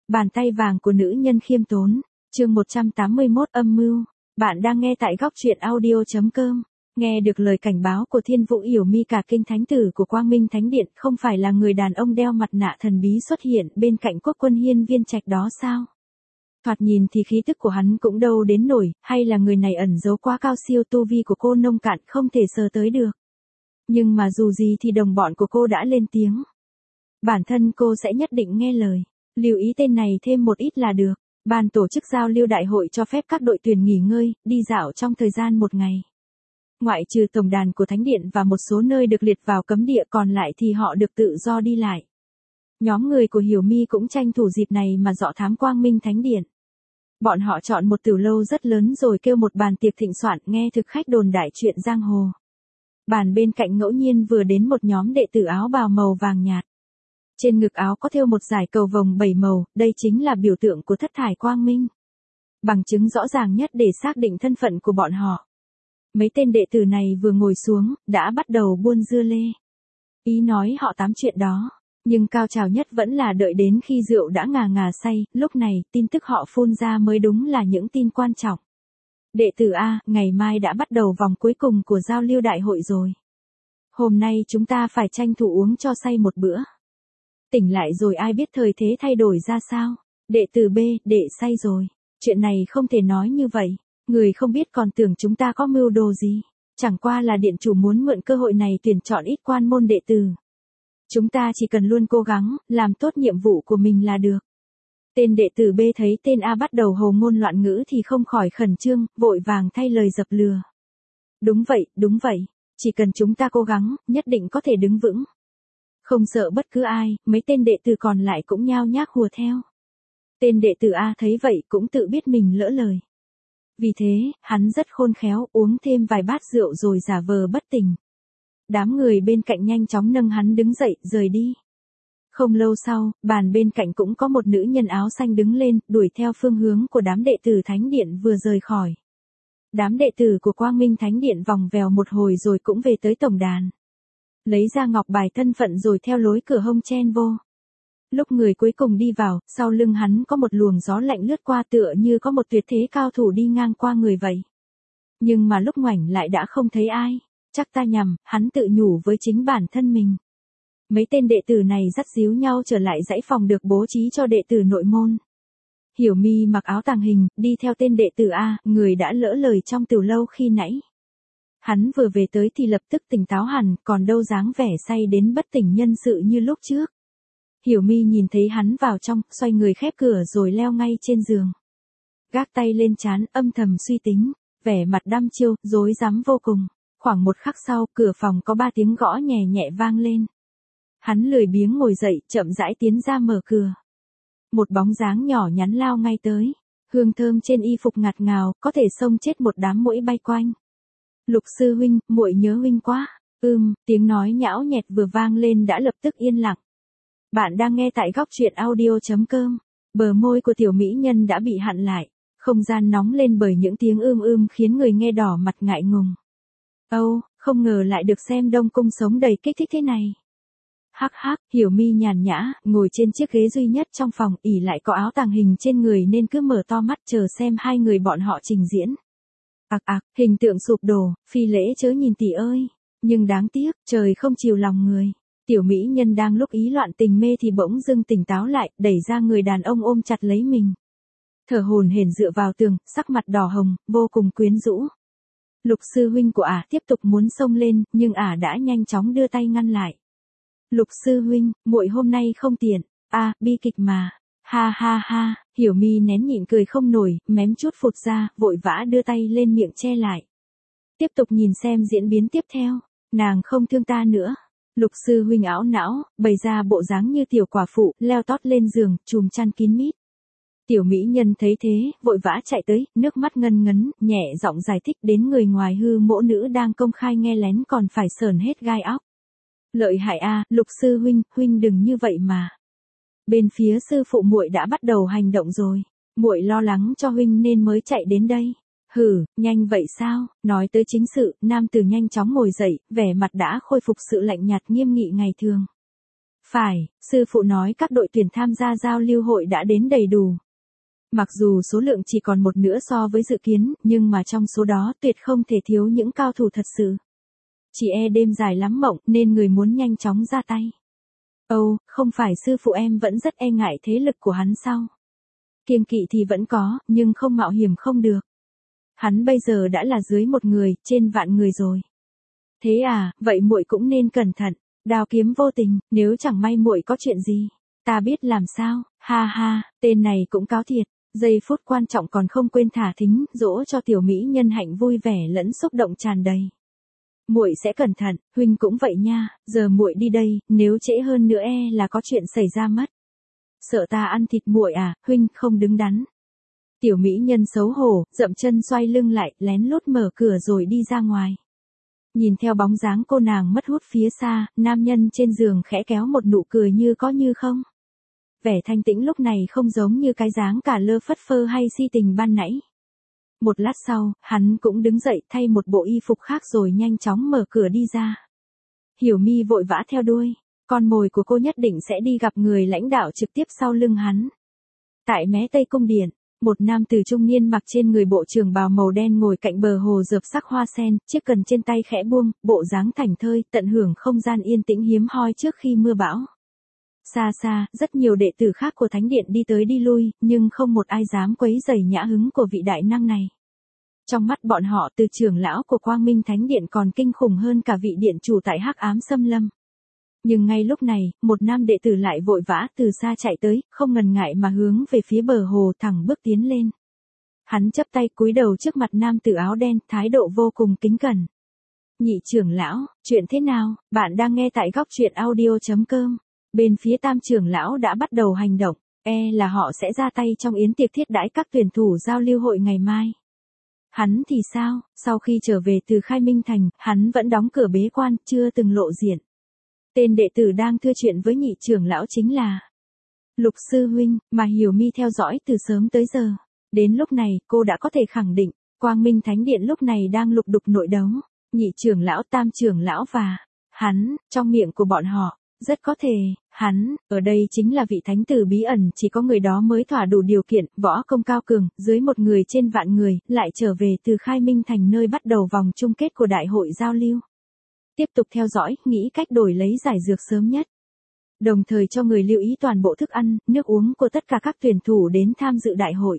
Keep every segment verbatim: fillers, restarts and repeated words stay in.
Bàn tay vàng của nữ nhân khiêm tốn, chương một trăm tám mươi mốt âm mưu. Bạn đang nghe tại góc truyện audio chấm com. Nghe được lời cảnh báo của Thiên Vũ Yểu Mi, cả kinh thánh tử của Quang Minh Thánh Điện không phải là người đàn ông đeo mặt nạ thần bí xuất hiện bên cạnh Quốc Quân Hiên Viên Trạch đó sao? Thoạt nhìn thì khí tức của hắn cũng đâu đến nổi, hay là người này ẩn giấu quá cao siêu, tu vi của cô nông cạn không thể sờ tới được. Nhưng mà dù gì thì đồng bọn của cô đã lên tiếng. Bản thân cô sẽ nhất định nghe lời. Lưu ý tên này thêm một ít là được. Ban tổ chức giao lưu đại hội cho phép các đội tuyển nghỉ ngơi, đi dạo trong thời gian một ngày. Ngoại trừ tổng đàn của Thánh Điện và một số nơi được liệt vào cấm địa, còn lại thì họ được tự do đi lại. Nhóm người của Hiểu Mi cũng tranh thủ dịp này mà dọ thám Quang Minh Thánh Điện. Bọn họ chọn một tiểu lâu rất lớn rồi kêu một bàn tiệc thịnh soạn, nghe thực khách đồn đại chuyện giang hồ. Bàn bên cạnh ngẫu nhiên vừa đến một nhóm đệ tử áo bào màu vàng nhạt. Trên ngực áo có thêu một dải cầu vồng bảy màu, đây chính là biểu tượng của thất thải quang minh. Bằng chứng rõ ràng nhất để xác định thân phận của bọn họ. Mấy tên đệ tử này vừa ngồi xuống, đã bắt đầu buôn dưa lê. Ý nói họ tám chuyện đó, nhưng cao trào nhất vẫn là đợi đến khi rượu đã ngà ngà say, lúc này tin tức họ phun ra mới đúng là những tin quan trọng. Đệ tử A, ngày mai đã bắt đầu vòng cuối cùng của giao lưu đại hội rồi. Hôm nay chúng ta phải tranh thủ uống cho say một bữa. Tỉnh lại rồi ai biết thời thế thay đổi ra sao. Đệ tử B, đệ say rồi. Chuyện này không thể nói như vậy. Người không biết còn tưởng chúng ta có mưu đồ gì. Chẳng qua là điện chủ muốn mượn cơ hội này tuyển chọn ít quan môn đệ tử. Chúng ta chỉ cần luôn cố gắng, làm tốt nhiệm vụ của mình là được. Tên đệ tử B thấy tên A bắt đầu hồ ngôn loạn ngữ thì không khỏi khẩn trương, vội vàng thay lời dập lừa. Đúng vậy, đúng vậy. Chỉ cần chúng ta cố gắng, nhất định có thể đứng vững. Không sợ bất cứ ai, mấy tên đệ tử còn lại cũng nhao nhác hùa theo. Tên đệ tử A thấy vậy cũng tự biết mình lỡ lời. Vì thế, hắn rất khôn khéo, uống thêm vài bát rượu rồi giả vờ bất tỉnh. Đám người bên cạnh nhanh chóng nâng hắn đứng dậy, rời đi. Không lâu sau, bàn bên cạnh cũng có một nữ nhân áo xanh đứng lên, đuổi theo phương hướng của đám đệ tử Thánh Điện vừa rời khỏi. Đám đệ tử của Quang Minh Thánh Điện vòng vèo một hồi rồi cũng về tới tổng đàn. Lấy ra ngọc bài thân phận rồi theo lối cửa hông chen vô. Lúc người cuối cùng đi vào, sau lưng hắn có một luồng gió lạnh lướt qua, tựa như có một tuyệt thế cao thủ đi ngang qua người vậy. Nhưng mà lúc ngoảnh lại đã không thấy ai. Chắc ta nhầm, hắn tự nhủ với chính bản thân mình. Mấy tên đệ tử này dắt díu nhau trở lại dãy phòng được bố trí cho đệ tử nội môn. Hiểu Mi mặc áo tàng hình, đi theo tên đệ tử A, người đã lỡ lời trong tiểu lâu khi nãy. Hắn vừa về tới thì lập tức tỉnh táo hẳn, còn đâu dáng vẻ say đến bất tỉnh nhân sự như lúc trước. Hiểu Mi nhìn thấy hắn vào trong, xoay người khép cửa rồi leo ngay trên giường. Gác tay lên trán, âm thầm suy tính, vẻ mặt đăm chiêu, rối rắm vô cùng. Khoảng một khắc sau, cửa phòng có ba tiếng gõ nhẹ nhẹ vang lên. Hắn lười biếng ngồi dậy, chậm rãi tiến ra mở cửa. Một bóng dáng nhỏ nhắn lao ngay tới. Hương thơm trên y phục ngạt ngào, có thể xông chết một đám muỗi bay quanh. Lục sư huynh, muội nhớ huynh quá. Ừm, tiếng nói nhão nhẹt vừa vang lên đã lập tức yên lặng. Bạn đang nghe tại góc truyện audio chấm com. Bờ môi của tiểu mỹ nhân đã bị hạn lại. Không gian nóng lên bởi những tiếng ưm ưm khiến người nghe đỏ mặt ngại ngùng. Âu, oh, không ngờ lại được xem Đông Cung sống đầy kích thích thế này. Hắc hắc, Hiểu Mi nhàn nhã, ngồi trên chiếc ghế duy nhất trong phòng, ỉ lại có áo tàng hình trên người nên cứ mở to mắt chờ xem hai người bọn họ trình diễn. Ặc ặc, hình tượng sụp đổ, phi lễ chớ nhìn tỷ ơi. Nhưng đáng tiếc, trời không chiều lòng người. Tiểu mỹ nhân đang lúc ý loạn tình mê thì bỗng dưng tỉnh táo lại, đẩy ra người đàn ông ôm chặt lấy mình. Thở hổn hển dựa vào tường, sắc mặt đỏ hồng, vô cùng quyến rũ. Lục sư huynh của ả tiếp tục muốn xông lên, nhưng ả đã nhanh chóng đưa tay ngăn lại. Lục sư huynh, muội hôm nay không tiện. A, à, bi kịch mà. Ha ha ha, Hiểu Mi nén nhịn cười không nổi, mém chút phụt ra, vội vã đưa tay lên miệng che lại. Tiếp tục nhìn xem diễn biến tiếp theo. Nàng không thương ta nữa. Lục sư huynh ảo não, bày ra bộ dáng như tiểu quả phụ, leo tót lên giường, chùm chăn kín mít. Tiểu mỹ nhân thấy thế, vội vã chạy tới, nước mắt ngân ngấn, nhẹ giọng giải thích đến người ngoài hư mỗ nữ đang công khai nghe lén còn phải sờn hết gai óc. Lợi hại a, Lục sư huynh, huynh đừng như vậy mà. Bên phía sư phụ muội đã bắt đầu hành động rồi, muội lo lắng cho huynh nên mới chạy đến đây. Hừ, nhanh vậy sao? Nói tới chính sự, nam tử nhanh chóng ngồi dậy, vẻ mặt đã khôi phục sự lạnh nhạt nghiêm nghị ngày thường. Phải, sư phụ nói các đội tuyển tham gia giao lưu hội đã đến đầy đủ. Mặc dù số lượng chỉ còn một nửa so với dự kiến, nhưng mà trong số đó tuyệt không thể thiếu những cao thủ thật sự. Chỉ e đêm dài lắm mộng nên người muốn nhanh chóng ra tay. Âu, không phải sư phụ em vẫn rất e ngại thế lực của hắn sao? Kiêng kỵ thì vẫn có, nhưng không mạo hiểm không được. Hắn bây giờ đã là dưới một người, trên vạn người rồi. Thế à, vậy muội cũng nên cẩn thận, đao kiếm vô tình, nếu chẳng may muội có chuyện gì, ta biết làm sao, ha ha, tên này cũng cáo thiệt, giây phút quan trọng còn không quên thả thính, dỗ cho tiểu mỹ nhân hạnh vui vẻ lẫn xúc động tràn đầy. Muội sẽ cẩn thận, huynh cũng vậy nha, giờ muội đi đây, nếu trễ hơn nữa e là có chuyện xảy ra mất. Sợ ta ăn thịt muội à, huynh không đứng đắn. Tiểu mỹ nhân xấu hổ, dậm chân xoay lưng lại, lén lút mở cửa rồi đi ra ngoài. Nhìn theo bóng dáng cô nàng mất hút phía xa, nam nhân trên giường khẽ kéo một nụ cười như có như không. Vẻ thanh tĩnh lúc này không giống như cái dáng cả lơ phất phơ hay si tình ban nãy. Một lát sau, hắn cũng đứng dậy thay một bộ y phục khác rồi nhanh chóng mở cửa đi ra. Hiểu Mi vội vã theo đuôi, con mồi của cô nhất định sẽ đi gặp người lãnh đạo trực tiếp sau lưng hắn. Tại mé Tây Cung Điện, một nam tử trung niên mặc trên người bộ trường bào màu đen ngồi cạnh bờ hồ dợp sắc hoa sen, chiếc cần trên tay khẽ buông, bộ dáng thảnh thơi, tận hưởng không gian yên tĩnh hiếm hoi trước khi mưa bão. Xa xa, rất nhiều đệ tử khác của thánh điện đi tới đi lui, nhưng không một ai dám quấy rầy nhã hứng của vị đại năng này. Trong mắt bọn họ, từ trưởng lão của Quang Minh Thánh Điện còn kinh khủng hơn cả vị điện chủ tại Hắc Ám Xâm Lâm. Nhưng ngay lúc này, một nam đệ tử lại vội vã từ xa chạy tới, không ngần ngại mà hướng về phía bờ hồ thẳng bước tiến lên. Hắn chắp tay cúi đầu trước mặt nam tử áo đen, thái độ vô cùng kính cẩn. Nhị trưởng lão, chuyện thế nào? Bạn đang nghe tại góc truyện audio chấm com. Bên phía tam trưởng lão đã bắt đầu hành động, e là họ sẽ ra tay trong yến tiệc thiết đãi các tuyển thủ giao lưu hội ngày mai. Hắn thì sao, sau khi trở về từ Khai Minh Thành, hắn vẫn đóng cửa bế quan, chưa từng lộ diện. Tên đệ tử đang thưa chuyện với nhị trưởng lão chính là Lục sư huynh, mà Hiểu Mi theo dõi từ sớm tới giờ. Đến lúc này, cô đã có thể khẳng định, Quang Minh Thánh Điện lúc này đang lục đục nội đấu, nhị trưởng lão, tam trưởng lão và hắn, trong miệng của bọn họ. Rất có thể, hắn, ở đây chính là vị thánh tử bí ẩn, chỉ có người đó mới thỏa đủ điều kiện, võ công cao cường, dưới một người trên vạn người, lại trở về từ Khai Minh Thành nơi bắt đầu vòng chung kết của đại hội giao lưu. Tiếp tục theo dõi, nghĩ cách đổi lấy giải dược sớm nhất. Đồng thời cho người lưu ý toàn bộ thức ăn, nước uống của tất cả các tuyển thủ đến tham dự đại hội.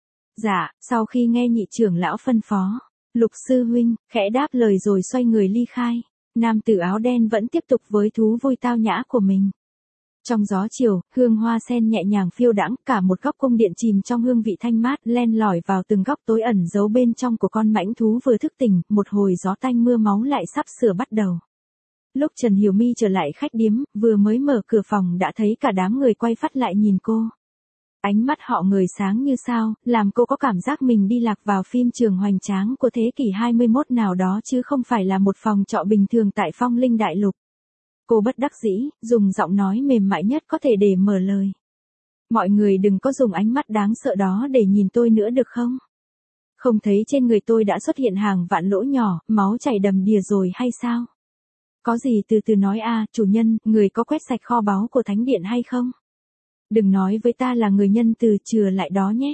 Dạ, sau khi nghe nhị trưởng lão phân phó, Lục sư huynh, khẽ đáp lời rồi xoay người ly khai. Nam tử áo đen vẫn tiếp tục với thú vui tao nhã của mình. Trong gió chiều, hương hoa sen nhẹ nhàng phiêu đãng, cả một góc cung điện chìm trong hương vị thanh mát, len lỏi vào từng góc tối ẩn giấu bên trong của con mãnh thú vừa thức tỉnh, một hồi gió tanh mưa máu lại sắp sửa bắt đầu. Lúc Trần Hiểu Mi trở lại khách điếm, vừa mới mở cửa phòng đã thấy cả đám người quay phắt lại nhìn cô. Ánh mắt họ ngời sáng như sao, làm cô có cảm giác mình đi lạc vào phim trường hoành tráng của thế kỷ hai mươi mốt nào đó chứ không phải là một phòng trọ bình thường tại Phong Linh Đại Lục. Cô bất đắc dĩ, dùng giọng nói mềm mại nhất có thể để mở lời. Mọi người đừng có dùng ánh mắt đáng sợ đó để nhìn tôi nữa được không? Không thấy trên người tôi đã xuất hiện hàng vạn lỗ nhỏ, máu chảy đầm đìa rồi hay sao? Có gì từ từ nói a, chủ nhân, người có quét sạch kho báu của Thánh Điện hay không? Đừng nói với ta là người nhân từ chừa lại đó nhé.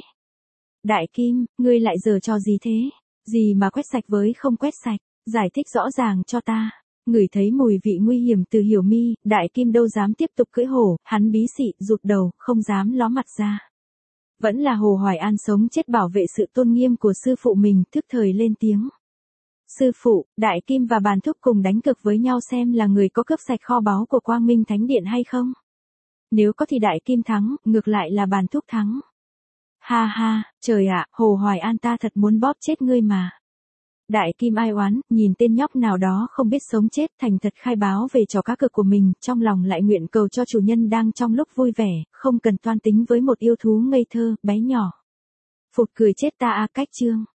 Đại Kim, ngươi lại giở trò gì thế? Gì mà quét sạch với không quét sạch? Giải thích rõ ràng cho ta. Ngửi thấy mùi vị nguy hiểm từ Hiểu Mi, Đại Kim đâu dám tiếp tục cưỡi hổ, hắn bí xị, rụt đầu, không dám ló mặt ra. Vẫn là Hồ Hoài An sống chết bảo vệ sự tôn nghiêm của sư phụ mình, thức thời lên tiếng. Sư phụ, Đại Kim và Bàn Thúc cùng đánh cược với nhau xem là người có cướp sạch kho báu của Quang Minh Thánh Điện hay không? Nếu có thì Đại Kim thắng, ngược lại là Bàn Thúc thắng. Ha ha, trời ạ, Hồ Hoài An ta thật muốn bóp chết ngươi mà. Đại Kim ai oán, nhìn tên nhóc nào đó không biết sống chết, thành thật khai báo về trò cá cược của mình, trong lòng lại nguyện cầu cho chủ nhân đang trong lúc vui vẻ, không cần toan tính với một yêu thú ngây thơ, bé nhỏ. Phụt cười chết ta a, cách chương.